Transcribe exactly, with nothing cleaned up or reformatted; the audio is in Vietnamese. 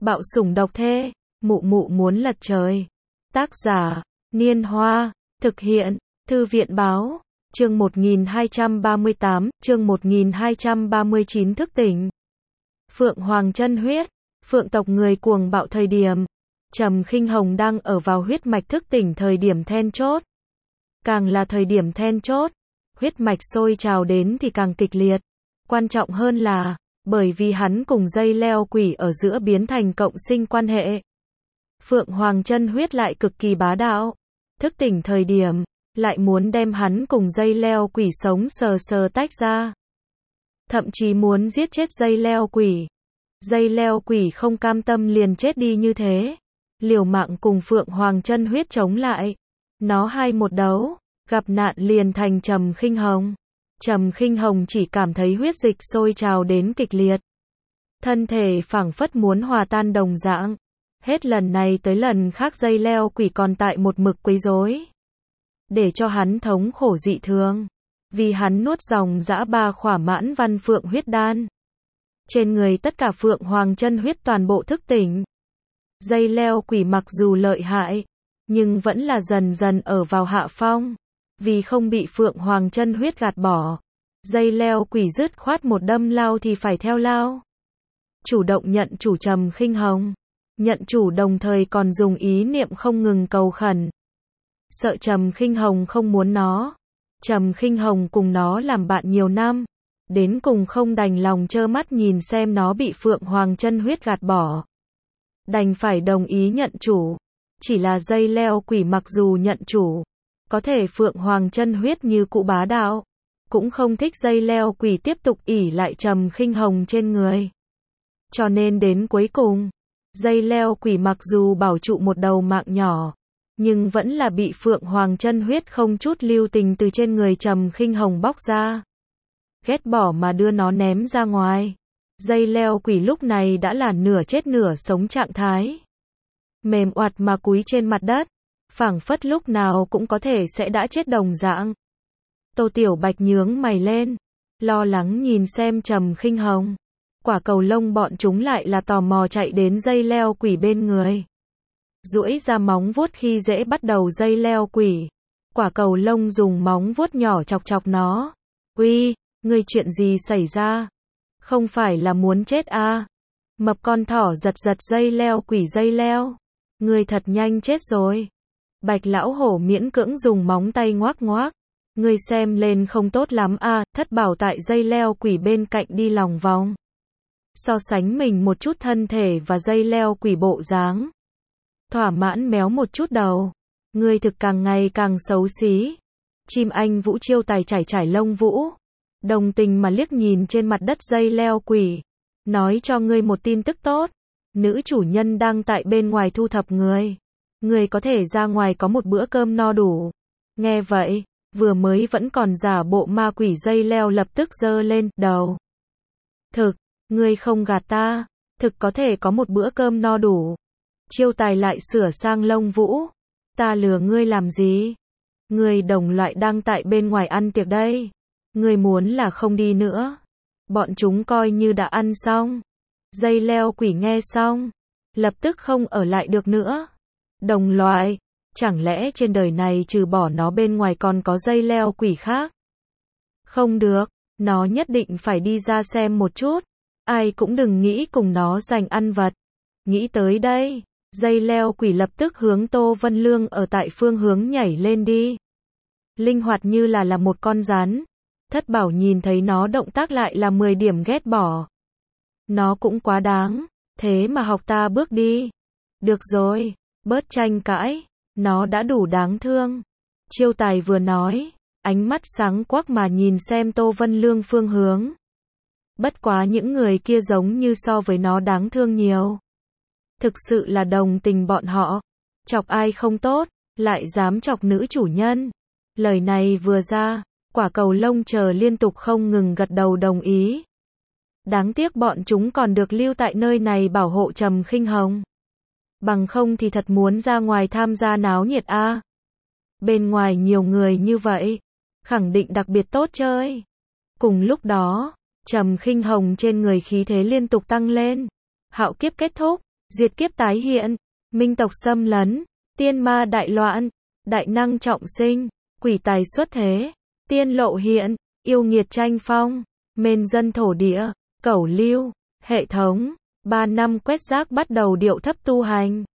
Bạo sủng độc thê, mụ mụ muốn lật trời. Tác giả, Niên Hoa, thực hiện, Thư viện Báo, chương một nghìn hai trăm ba mươi tám, chương một nghìn hai trăm ba mươi chín thức tỉnh. Phượng Hoàng chân huyết, phượng tộc người cuồng bạo thời điểm. Trầm Khinh Hồng đang ở vào huyết mạch thức tỉnh thời điểm then chốt. Càng là thời điểm then chốt, huyết mạch sôi trào đến thì càng kịch liệt. Quan trọng hơn là, bởi vì hắn cùng dây leo quỷ ở giữa biến thành cộng sinh quan hệ. Phượng Hoàng chân huyết lại cực kỳ bá đạo. Thức tỉnh thời điểm, lại muốn đem hắn cùng dây leo quỷ sống sờ sờ tách ra. Thậm chí muốn giết chết dây leo quỷ. Dây leo quỷ không cam tâm liền chết đi như thế. Liều mạng cùng Phượng Hoàng chân huyết chống lại. Nó hai một đấu, gặp nạn liền thành Trầm Khinh Hồng. Trầm Khinh Hồng chỉ cảm thấy huyết dịch sôi trào đến kịch liệt. Thân thể phảng phất muốn hòa tan đồng dạng. Hết lần này tới lần khác dây leo quỷ còn tại một mực quấy rối. Để cho hắn thống khổ dị thường. Vì hắn nuốt dòng dã ba khỏa mãn văn phượng huyết đan. Trên người tất cả Phượng Hoàng chân huyết toàn bộ thức tỉnh. Dây leo quỷ mặc dù lợi hại, nhưng vẫn là dần dần ở vào hạ phong. Vì không bị Phượng Hoàng chân huyết gạt bỏ, dây leo quỷ dứt khoát một đâm lao thì phải theo lao. Chủ động nhận chủ Trầm Khinh Hồng. Nhận chủ đồng thời còn dùng ý niệm không ngừng cầu khẩn. Sợ Trầm Khinh Hồng không muốn nó. Trầm Khinh Hồng cùng nó làm bạn nhiều năm. Đến cùng không đành lòng trơ mắt nhìn xem nó bị Phượng Hoàng chân huyết gạt bỏ. Đành phải đồng ý nhận chủ. Chỉ là dây leo quỷ mặc dù nhận chủ, có thể Phượng Hoàng chân huyết như cụ bá đạo, cũng không thích dây leo quỷ tiếp tục ỷ lại Trầm Khinh Hồng trên người. Cho nên đến cuối cùng, dây leo quỷ mặc dù bảo trụ một đầu mạng nhỏ, nhưng vẫn là bị Phượng Hoàng chân huyết không chút lưu tình từ trên người Trầm Khinh Hồng bóc ra. Ghét bỏ mà đưa nó ném ra ngoài. Dây leo quỷ lúc này đã là nửa chết nửa sống trạng thái. Mềm oặt mà cúi trên mặt đất, phảng phất lúc nào cũng có thể sẽ đã chết đồng dạng. Tô Tiểu Bạch nhướng mày lên, lo lắng nhìn xem Trầm Khinh Hồng. Quả cầu lông bọn chúng lại là tò mò chạy đến dây leo quỷ bên người. Duỗi ra móng vuốt khi dễ bắt đầu dây leo quỷ. Quả cầu lông dùng móng vuốt nhỏ chọc chọc nó. Uy, ngươi chuyện gì xảy ra? Không phải là muốn chết à? Mập con thỏ giật giật dây leo quỷ dây leo. Ngươi thật nhanh chết rồi. Bạch lão hổ miễn cưỡng dùng móng tay ngoác ngoác. Ngươi xem lên không tốt lắm à? Thất bảo tại dây leo quỷ bên cạnh đi lòng vòng. So sánh mình một chút thân thể và dây leo quỷ bộ dáng. Thỏa mãn méo một chút đầu. Ngươi thực càng ngày càng xấu xí. Chim anh Vũ Chiêu Tài chải chải lông vũ. Đồng tình mà liếc nhìn trên mặt đất dây leo quỷ. Nói cho ngươi một tin tức tốt. Nữ chủ nhân đang tại bên ngoài thu thập người. Ngươi có thể ra ngoài có một bữa cơm no đủ. Nghe vậy, vừa mới vẫn còn giả bộ ma quỷ dây leo lập tức giơ lên đầu. Thực, ngươi không gạt ta. Thực có thể có một bữa cơm no đủ. Chiêu Tài lại sửa sang lông vũ. Ta lừa ngươi làm gì? Ngươi đồng loại đang tại bên ngoài ăn tiệc đây. Ngươi muốn là không đi nữa. Bọn chúng coi như đã ăn xong. Dây leo quỷ nghe xong, lập tức không ở lại được nữa. Đồng loại, chẳng lẽ trên đời này trừ bỏ nó bên ngoài còn có dây leo quỷ khác? Không được, nó nhất định phải đi ra xem một chút. Ai cũng đừng nghĩ cùng nó giành ăn vật. Nghĩ tới đây, dây leo quỷ lập tức hướng Tô Vân Lương ở tại phương hướng nhảy lên đi. Linh hoạt như là là một con rắn. Thất bảo nhìn thấy nó động tác lại là mười điểm ghét bỏ. Nó cũng quá đáng, thế mà học ta bước đi. Được rồi, bớt tranh cãi, nó đã đủ đáng thương. Chiêu Tài vừa nói, ánh mắt sáng quắc mà nhìn xem Tô Vân Lương phương hướng. Bất quá những người kia giống như so với nó đáng thương nhiều. Thực sự là đồng tình bọn họ. Chọc ai không tốt, lại dám chọc nữ chủ nhân. Lời này vừa ra, quả cầu lông chờ liên tục không ngừng gật đầu đồng ý. Đáng tiếc bọn chúng còn được lưu tại nơi này bảo hộ Trầm Khinh Hồng. Bằng không thì thật muốn ra ngoài tham gia náo nhiệt a. À. Bên ngoài nhiều người như vậy, khẳng định đặc biệt tốt chơi. Cùng lúc đó, Trầm Khinh Hồng trên người khí thế liên tục tăng lên. Hạo kiếp kết thúc, diệt kiếp tái hiện, minh tộc xâm lấn, tiên ma đại loạn, đại năng trọng sinh, quỷ tài xuất thế, tiên lộ hiện, yêu nghiệt tranh phong, mên dân thổ địa, cẩu lưu, hệ thống, ba năm quét rác bắt đầu điệu thấp tu hành.